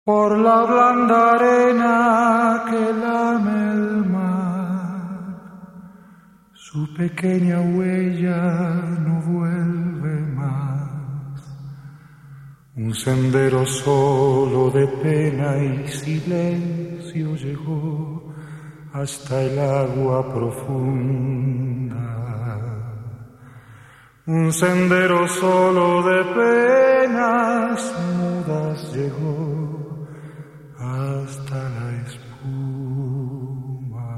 por la blanda arena que lame el mar. Su pequeña huella no vuelve más. Un sendero solo de pena y silencio llegó hasta el agua profunda. Un sendero solo de penas mudas llegó hasta la espuma.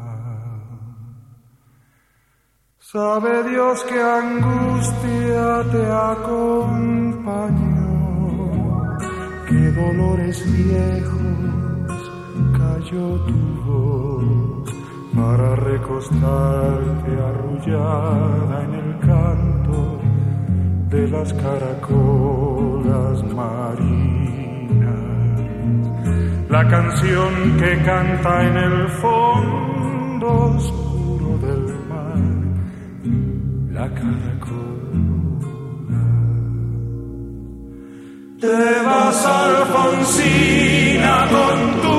Sabe Dios qué angustia te acompañó, qué dolores viejos cayó tu voz para recostarte arrullada en el canto de las caracolas marinas. La canción que canta en el fondo oscuro del mar, la caracola. Te vas, Alfonsina, con tu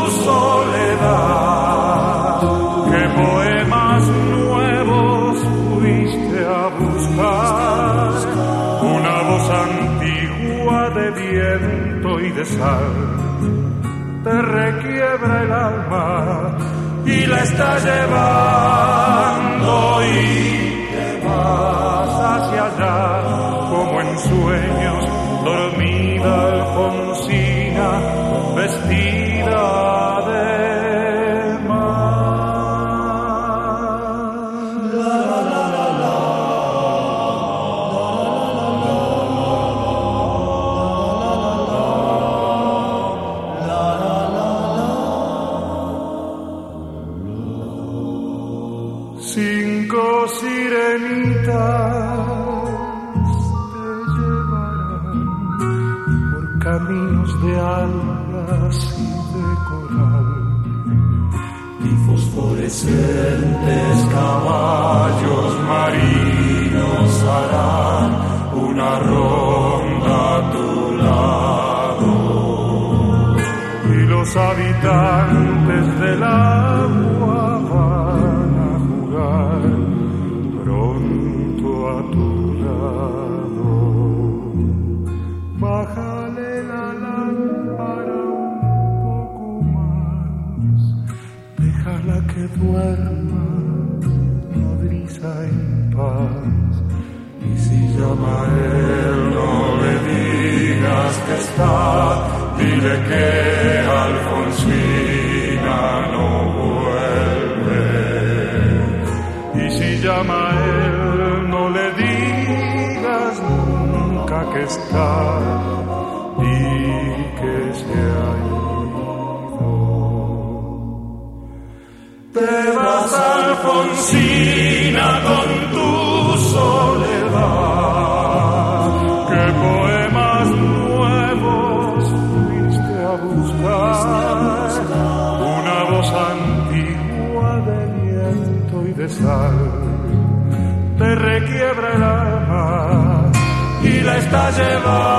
soledad. ¿Qué poemas nuevos fuiste a buscar? Una voz antigua de viento y de sal te requiebra el alma y la está llevando, y te vas hacia allá como en sueños, dormida Alfonsina, vestida de cinco sirenitas te llevarán por caminos de algas y de coral, y fosforescentes caballos marinos harán una ronda a tu lado, y los habitantes del agua pronto a tu lado. Bájale la lámpara un poco más, déjala que duerma nodriza en paz. Y si llama a él, no le digas que está, dile que Alfonsina no vuelve. Y si llama a él, no le digas nunca que está, di que se ha ido. Te vas, Alfonsina, con tu soledad. ¿Qué poemas nuevos fuiste a buscar? Una voz antigua de viento y de sal te requiebra el alma y la está llevando